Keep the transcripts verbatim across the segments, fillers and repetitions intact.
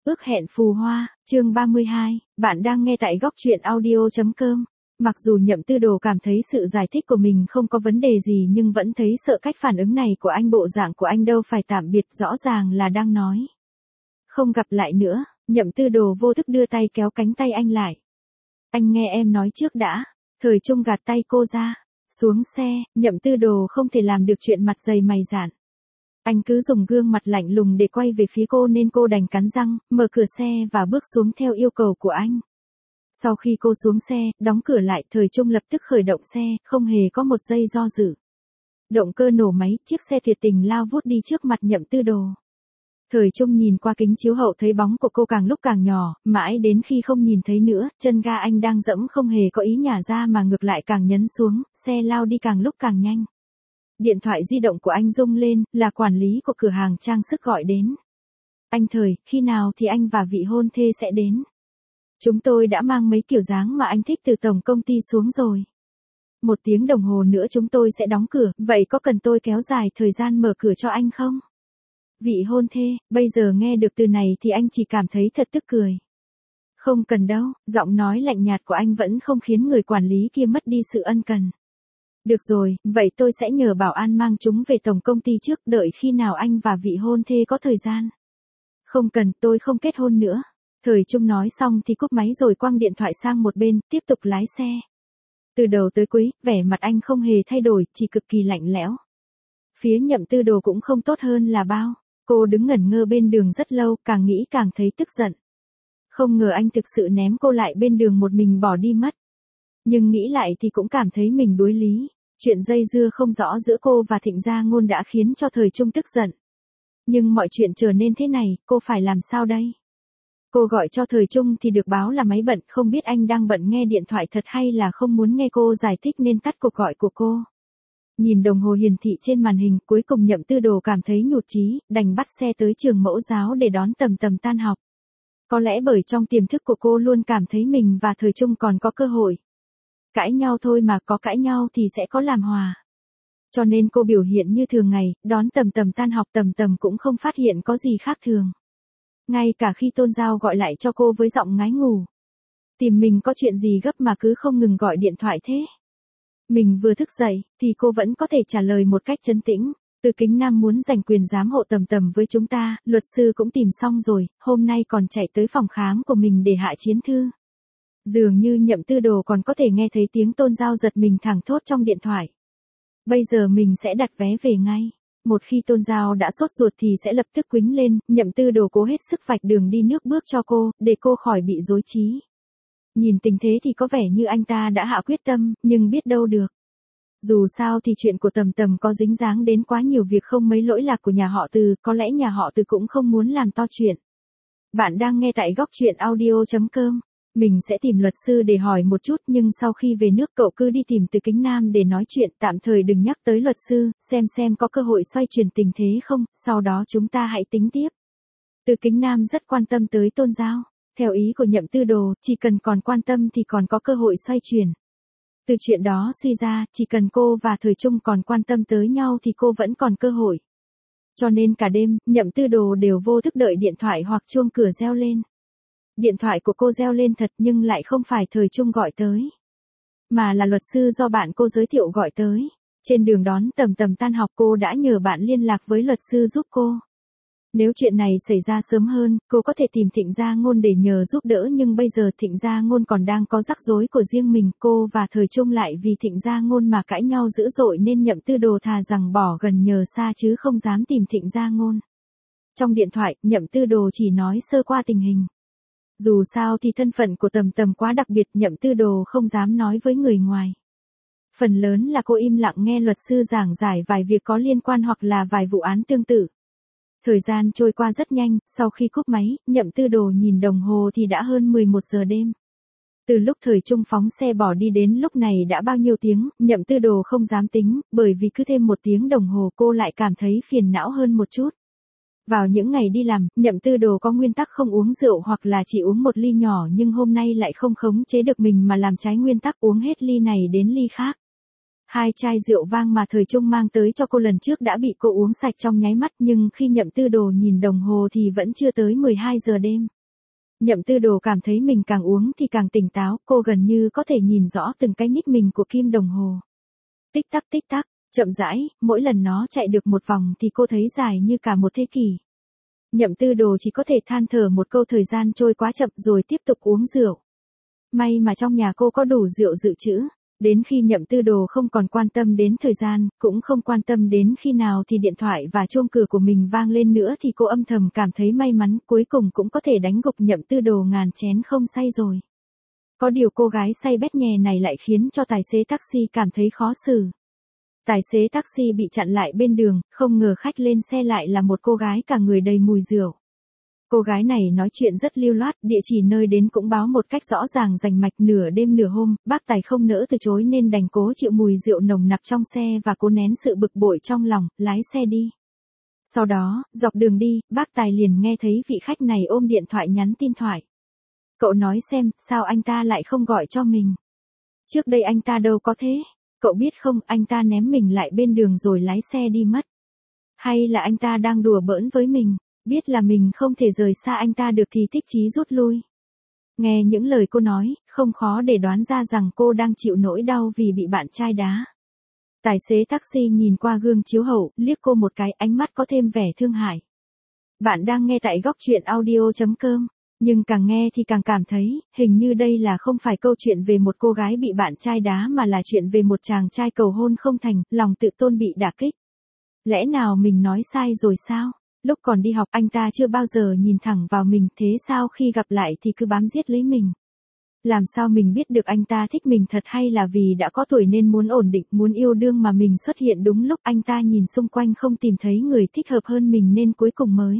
Ước hẹn phù hoa, chương ba mươi hai, bạn đang nghe tại góc truyện audio.com. Mặc dù Nhậm Tư Đồ cảm thấy sự giải thích của mình không có vấn đề gì nhưng vẫn thấy sợ cách phản ứng này của anh, bộ dạng của anh đâu phải tạm biệt, rõ ràng là đang nói không gặp lại nữa. Nhậm Tư Đồ vô thức đưa tay kéo cánh tay anh lại. Anh nghe em nói trước đã. Thời Trung gạt tay cô ra. Xuống xe, Nhậm Tư Đồ không thể làm được chuyện mặt dày mày dạn. Anh cứ dùng gương mặt lạnh lùng để quay về phía cô nên cô đành cắn răng, mở cửa xe và bước xuống theo yêu cầu của anh. Sau khi cô xuống xe, đóng cửa lại, Thời Trung lập tức khởi động xe, không hề có một giây do dự. Động cơ nổ máy, chiếc xe tuyệt tình lao vút đi trước mặt Nhậm Tư Đồ. Thời Trung nhìn qua kính chiếu hậu thấy bóng của cô càng lúc càng nhỏ, mãi đến khi không nhìn thấy nữa, chân ga anh đang dẫm không hề có ý nhả ra mà ngược lại càng nhấn xuống, xe lao đi càng lúc càng nhanh. Điện thoại di động của anh rung lên, là quản lý của cửa hàng trang sức gọi đến. Anh Thời, khi nào thì anh và vị hôn thê sẽ đến? Chúng tôi đã mang mấy kiểu dáng mà anh thích từ tổng công ty xuống rồi. Một tiếng đồng hồ nữa chúng tôi sẽ đóng cửa, vậy có cần tôi kéo dài thời gian mở cửa cho anh không? Vị hôn thê, bây giờ nghe được từ này thì anh chỉ cảm thấy thật tức cười. Không cần đâu, giọng nói lạnh nhạt của anh vẫn không khiến người quản lý kia mất đi sự ân cần. Được rồi, vậy tôi sẽ nhờ bảo an mang chúng về tổng công ty trước, đợi khi nào anh và vị hôn thê có thời gian. Không cần, tôi không kết hôn nữa. Thời Trung nói xong thì cúp máy rồi quăng điện thoại sang một bên, tiếp tục lái xe. Từ đầu tới cuối, vẻ mặt anh không hề thay đổi, chỉ cực kỳ lạnh lẽo. Phía Nhậm Tư Đồ cũng không tốt hơn là bao. Cô đứng ngẩn ngơ bên đường rất lâu, càng nghĩ càng thấy tức giận. Không ngờ anh thực sự ném cô lại bên đường một mình bỏ đi mất. Nhưng nghĩ lại thì cũng cảm thấy mình đuối lý. Chuyện dây dưa không rõ giữa cô và Thịnh Gia Ngôn đã khiến cho Thời Trung tức giận. Nhưng mọi chuyện trở nên thế này, cô phải làm sao đây? Cô gọi cho Thời Trung thì được báo là máy bận, không biết anh đang bận nghe điện thoại thật hay là không muốn nghe cô giải thích nên tắt cuộc gọi của cô. Nhìn đồng hồ hiển thị trên màn hình, cuối cùng Nhậm Tư Đồ cảm thấy nhụt chí, đành bắt xe tới trường mẫu giáo để đón Tầm Tầm tan học. Có lẽ bởi trong tiềm thức của cô luôn cảm thấy mình và Thời Trung còn có cơ hội. Cãi nhau thôi mà, có cãi nhau thì sẽ có làm hòa. Cho nên cô biểu hiện như thường ngày, đón Tầm Tầm tan học. Tầm Tầm cũng không phát hiện có gì khác thường. Ngay cả khi Tôn Giao gọi lại cho cô với giọng ngái ngủ. Tìm mình có chuyện gì gấp mà cứ không ngừng gọi điện thoại thế. Mình vừa thức dậy, thì cô vẫn có thể trả lời một cách trấn tĩnh. Từ Kính Nam muốn giành quyền giám hộ Tầm Tầm với chúng ta, luật sư cũng tìm xong rồi, hôm nay còn chạy tới phòng khám của mình để hạ chiến thư. Dường như Nhậm Tư Đồ còn có thể nghe thấy tiếng Tôn Giao giật mình thẳng thốt trong điện thoại. Bây giờ mình sẽ đặt vé về ngay. Một khi Tôn Giao đã sốt ruột thì sẽ lập tức quýnh lên, Nhậm Tư Đồ cố hết sức vạch đường đi nước bước cho cô, để cô khỏi bị rối trí. Nhìn tình thế thì có vẻ như anh ta đã hạ quyết tâm, nhưng biết đâu được. Dù sao thì chuyện của Tầm Tầm có dính dáng đến quá nhiều việc không mấy lỗi lạc của nhà họ Từ, có lẽ nhà họ Từ cũng không muốn làm to chuyện. Bạn đang nghe tại góc truyện audio.com. Mình sẽ tìm luật sư để hỏi một chút, nhưng sau khi về nước cậu cứ đi tìm Từ Kính Nam để nói chuyện, tạm thời đừng nhắc tới luật sư, xem xem có cơ hội xoay chuyển tình thế không, sau đó chúng ta hãy tính tiếp. Từ Kính Nam rất quan tâm tới Tôn Giao. Theo ý của Nhậm Tư Đồ, chỉ cần còn quan tâm thì còn có cơ hội xoay chuyển. Từ chuyện đó suy ra, chỉ cần cô và Thời Trung còn quan tâm tới nhau thì cô vẫn còn cơ hội. Cho nên cả đêm, Nhậm Tư Đồ đều vô thức đợi điện thoại hoặc chuông cửa reo lên. Điện thoại của cô reo lên thật nhưng lại không phải Thời Trung gọi tới, mà là luật sư do bạn cô giới thiệu gọi tới. Trên đường đón Tầm Tầm tan học cô đã nhờ bạn liên lạc với luật sư giúp cô. Nếu chuyện này xảy ra sớm hơn, cô có thể tìm Thịnh Gia Ngôn để nhờ giúp đỡ, nhưng bây giờ Thịnh Gia Ngôn còn đang có rắc rối của riêng mình, cô và Thời Trung lại vì Thịnh Gia Ngôn mà cãi nhau dữ dội nên Nhậm Tư Đồ thà rằng bỏ gần nhờ xa chứ không dám tìm Thịnh Gia Ngôn. Trong điện thoại, Nhậm Tư Đồ chỉ nói sơ qua tình hình. Dù sao thì thân phận của Tầm Tầm quá đặc biệt, Nhậm Tư Đồ không dám nói với người ngoài. Phần lớn là cô im lặng nghe luật sư giảng giải vài việc có liên quan hoặc là vài vụ án tương tự. Thời gian trôi qua rất nhanh, sau khi cúp máy, Nhậm Tư Đồ nhìn đồng hồ thì đã hơn mười một giờ đêm. Từ lúc Thời Trung phóng xe bỏ đi đến lúc này đã bao nhiêu tiếng, Nhậm Tư Đồ không dám tính, bởi vì cứ thêm một tiếng đồng hồ cô lại cảm thấy phiền não hơn một chút. Vào những ngày đi làm, Nhậm Tư Đồ có nguyên tắc không uống rượu hoặc là chỉ uống một ly nhỏ, nhưng hôm nay lại không khống chế được mình mà làm trái nguyên tắc uống hết ly này đến ly khác. Hai chai rượu vang mà Thời Trung mang tới cho cô lần trước đã bị cô uống sạch trong nháy mắt, nhưng khi Nhậm Tư Đồ nhìn đồng hồ thì vẫn chưa tới mười hai giờ đêm. Nhậm Tư Đồ cảm thấy mình càng uống thì càng tỉnh táo, cô gần như có thể nhìn rõ từng cái nhích mình của kim đồng hồ. Tích tắc tích tắc, chậm rãi, mỗi lần nó chạy được một vòng thì cô thấy dài như cả một thế kỷ. Nhậm Tư Đồ chỉ có thể than thở một câu thời gian trôi quá chậm rồi tiếp tục uống rượu. May mà trong nhà cô có đủ rượu dự trữ. Đến khi Nhậm Tư Đồ không còn quan tâm đến thời gian, cũng không quan tâm đến khi nào thì điện thoại và chuông cửa của mình vang lên nữa thì cô âm thầm cảm thấy may mắn, cuối cùng cũng có thể đánh gục Nhậm Tư Đồ ngàn chén không say rồi. Có điều cô gái say bét nhè này lại khiến cho tài xế taxi cảm thấy khó xử. Tài xế taxi bị chặn lại bên đường, không ngờ khách lên xe lại là một cô gái cả người đầy mùi rượu. Cô gái này nói chuyện rất lưu loát, địa chỉ nơi đến cũng báo một cách rõ ràng rành mạch. Nửa đêm nửa hôm, bác tài không nỡ từ chối nên đành cố chịu mùi rượu nồng nặc trong xe và cố nén sự bực bội trong lòng, lái xe đi. Sau đó, dọc đường đi, bác tài liền nghe thấy vị khách này ôm điện thoại nhắn tin thoại. Cậu nói xem, sao anh ta lại không gọi cho mình? Trước đây anh ta đâu có thế. Cậu biết không, anh ta ném mình lại bên đường rồi lái xe đi mất. Hay là anh ta đang đùa bỡn với mình? Biết là mình không thể rời xa anh ta được thì thích chí rút lui. Nghe những lời cô nói, không khó để đoán ra rằng cô đang chịu nỗi đau vì bị bạn trai đá. Tài xế taxi nhìn qua gương chiếu hậu, liếc cô một cái, ánh mắt có thêm vẻ thương hại. Bạn đang nghe tại góc truyện audio chấm com, nhưng càng nghe thì càng cảm thấy, hình như đây là không phải câu chuyện về một cô gái bị bạn trai đá mà là chuyện về một chàng trai cầu hôn không thành, lòng tự tôn bị đả kích. Lẽ nào mình nói sai rồi sao? Lúc còn đi học anh ta chưa bao giờ nhìn thẳng vào mình, thế sao khi gặp lại thì cứ bám giết lấy mình? Làm sao mình biết được anh ta thích mình thật hay là vì đã có tuổi nên muốn ổn định, muốn yêu đương mà mình xuất hiện đúng lúc anh ta nhìn xung quanh không tìm thấy người thích hợp hơn mình nên cuối cùng mới.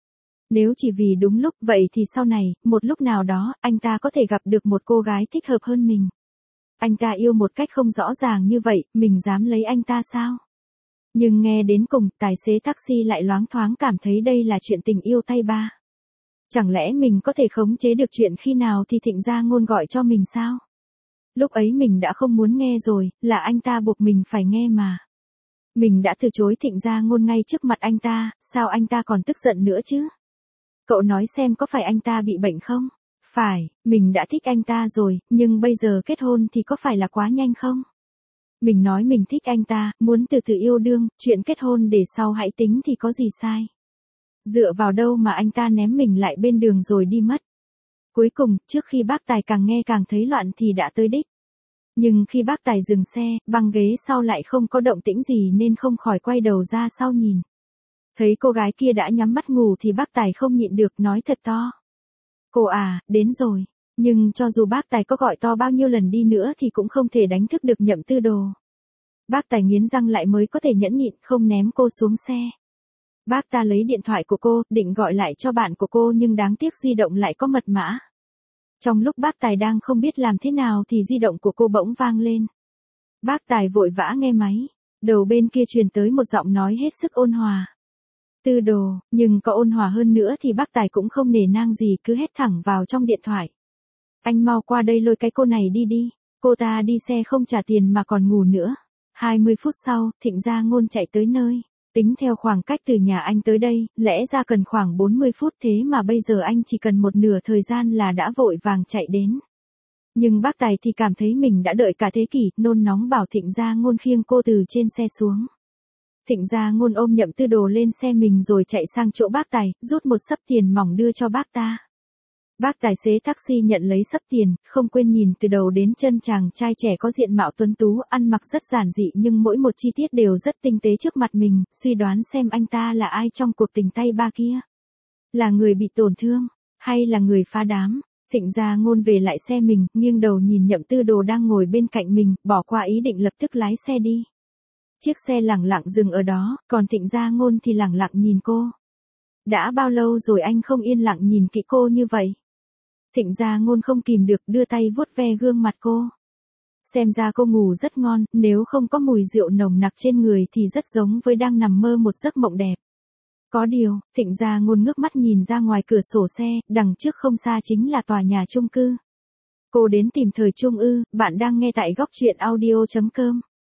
Nếu chỉ vì đúng lúc vậy thì sau này, một lúc nào đó, anh ta có thể gặp được một cô gái thích hợp hơn mình. Anh ta yêu một cách không rõ ràng như vậy, mình dám lấy anh ta sao? Nhưng nghe đến cùng, tài xế taxi lại loáng thoáng cảm thấy đây là chuyện tình yêu tay ba. Chẳng lẽ mình có thể khống chế được chuyện khi nào thì Thịnh Gia Ngôn gọi cho mình sao? Lúc ấy mình đã không muốn nghe rồi, là anh ta buộc mình phải nghe mà. Mình đã từ chối Thịnh Gia Ngôn ngay trước mặt anh ta, sao anh ta còn tức giận nữa chứ? Cậu nói xem có phải anh ta bị bệnh không? Phải, mình đã thích anh ta rồi, nhưng bây giờ kết hôn thì có phải là quá nhanh không? Mình nói mình thích anh ta, muốn từ từ yêu đương, chuyện kết hôn để sau hãy tính thì có gì sai. Dựa vào đâu mà anh ta ném mình lại bên đường rồi đi mất. Cuối cùng, trước khi bác tài càng nghe càng thấy loạn thì đã tới đích. Nhưng khi bác tài dừng xe, băng ghế sau lại không có động tĩnh gì nên không khỏi quay đầu ra sau nhìn. Thấy cô gái kia đã nhắm mắt ngủ thì bác tài không nhịn được nói thật to. Cô à, đến rồi. Nhưng cho dù bác tài có gọi to bao nhiêu lần đi nữa thì cũng không thể đánh thức được Nhậm Tư Đồ. Bác tài nghiến răng lại mới có thể nhẫn nhịn không ném cô xuống xe. Bác ta lấy điện thoại của cô, định gọi lại cho bạn của cô nhưng đáng tiếc di động lại có mật mã. Trong lúc bác tài đang không biết làm thế nào thì di động của cô bỗng vang lên. Bác tài vội vã nghe máy. Đầu bên kia truyền tới một giọng nói hết sức ôn hòa. Tư Đồ, nhưng có ôn hòa hơn nữa thì bác tài cũng không nể nang gì cứ hét thẳng vào trong điện thoại. Anh mau qua đây lôi cái cô này đi đi, cô ta đi xe không trả tiền mà còn ngủ nữa. hai mươi phút sau, Thịnh Gia Ngôn chạy tới nơi. Tính theo khoảng cách từ nhà anh tới đây, lẽ ra cần khoảng bốn mươi phút thế mà bây giờ anh chỉ cần một nửa thời gian là đã vội vàng chạy đến. Nhưng bác tài thì cảm thấy mình đã đợi cả thế kỷ, nôn nóng bảo Thịnh Gia Ngôn khiêng cô từ trên xe xuống. Thịnh Gia Ngôn ôm Nhậm Tư Đồ lên xe mình rồi chạy sang chỗ bác tài, rút một xấp tiền mỏng đưa cho bác ta. Bác tài xế taxi nhận lấy xấp tiền, không quên nhìn từ đầu đến chân chàng trai trẻ có diện mạo tuấn tú, ăn mặc rất giản dị nhưng mỗi một chi tiết đều rất tinh tế trước mặt mình, suy đoán xem anh ta là ai trong cuộc tình tay ba kia. Là người bị tổn thương, hay là người phá đám. Thịnh Gia Ngôn về lại xe mình, nghiêng đầu nhìn Nhậm Tư Đồ đang ngồi bên cạnh mình, bỏ qua ý định lập tức lái xe đi. Chiếc xe lẳng lặng dừng ở đó, còn Thịnh Gia Ngôn thì lẳng lặng nhìn cô. Đã bao lâu rồi anh không yên lặng nhìn kỹ cô như vậy? Thịnh Gia Ngôn không kìm được đưa tay vuốt ve gương mặt cô. Xem ra cô ngủ rất ngon, nếu không có mùi rượu nồng nặc trên người thì rất giống với đang nằm mơ một giấc mộng đẹp. Có điều, Thịnh Gia Ngôn ngước mắt nhìn ra ngoài cửa sổ xe, đằng trước không xa chính là tòa nhà chung cư. Cô đến tìm thời trung ư, bạn đang nghe tại góc truyện audio chấm com.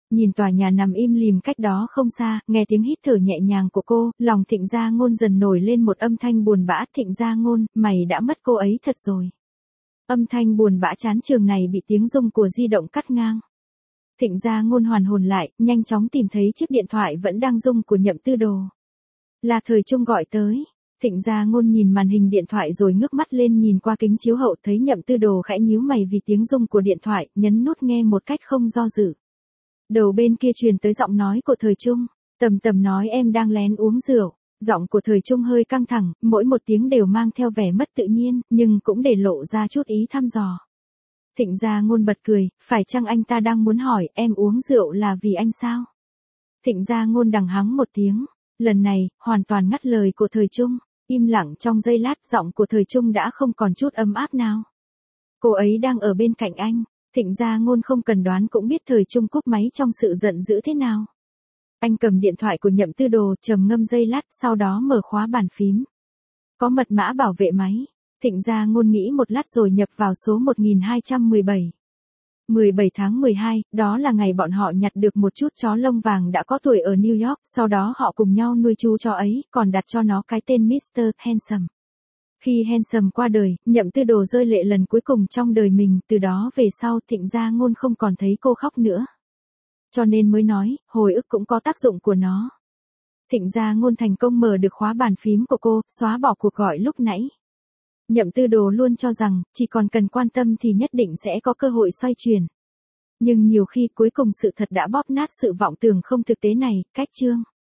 Nhìn tòa nhà nằm im lìm cách đó không xa, nghe tiếng hít thở nhẹ nhàng của cô, lòng Thịnh Gia Ngôn dần nổi lên một âm thanh buồn bã. Thịnh Gia Ngôn, mày đã mất cô ấy thật rồi. Âm thanh buồn bã chán trường này bị tiếng rung của di động cắt ngang. Thịnh Gia Ngôn hoàn hồn lại, nhanh chóng tìm thấy chiếc điện thoại vẫn đang rung của Nhậm Tư Đồ. Là Thời Trung gọi tới. Thịnh Gia Ngôn nhìn màn hình điện thoại rồi ngước mắt lên nhìn qua kính chiếu hậu, thấy Nhậm Tư Đồ khẽ nhíu mày vì tiếng rung của điện thoại, nhấn nút nghe một cách không do dự. Đầu bên kia truyền tới giọng nói của Thời Trung, Tầm Tầm nói em đang lén uống rượu. Giọng của Thời Trung hơi căng thẳng, mỗi một tiếng đều mang theo vẻ mất tự nhiên, nhưng cũng để lộ ra chút ý thăm dò. Thịnh Gia Ngôn bật cười, phải chăng anh ta đang muốn hỏi em uống rượu là vì anh sao? Thịnh Gia Ngôn đằng hắng một tiếng, lần này, hoàn toàn ngắt lời của Thời Trung, im lặng trong giây lát, giọng của Thời Trung đã không còn chút ấm áp nào. Cô ấy đang ở bên cạnh anh. Thịnh Gia Ngôn không cần đoán cũng biết Thời Trung cúp máy trong sự giận dữ thế nào. Anh cầm điện thoại của Nhậm Tư Đồ, trầm ngâm giây lát, sau đó mở khóa bàn phím. Có mật mã bảo vệ máy. Thịnh Gia Ngôn nghĩ một lát rồi nhập vào số một nghìn hai trăm mười bảy. mười bảy tháng mười hai, đó là ngày bọn họ nhặt được một chút chó lông vàng đã có tuổi ở New York, sau đó họ cùng nhau nuôi chú chó ấy, còn đặt cho nó cái tên mít tơ Handsome. Khi Handsome qua đời, Nhậm Tư Đồ rơi lệ lần cuối cùng trong đời mình, từ đó về sau Thịnh Gia Ngôn không còn thấy cô khóc nữa. Cho nên mới nói, hồi ức cũng có tác dụng của nó. Thịnh Gia Ngôn thành công mở được khóa bàn phím của cô, xóa bỏ cuộc gọi lúc nãy. Nhậm Tư Đồ luôn cho rằng, chỉ còn cần quan tâm thì nhất định sẽ có cơ hội xoay chuyển. Nhưng nhiều khi cuối cùng sự thật đã bóp nát sự vọng tưởng không thực tế này. Cách chương